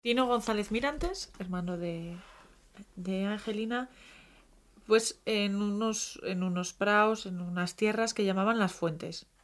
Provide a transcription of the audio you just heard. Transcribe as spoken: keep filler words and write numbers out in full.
Tino González Mirantes, hermano de, de Angelina, pues en unos, en unos praos, en unas tierras que llamaban Las Fuentes.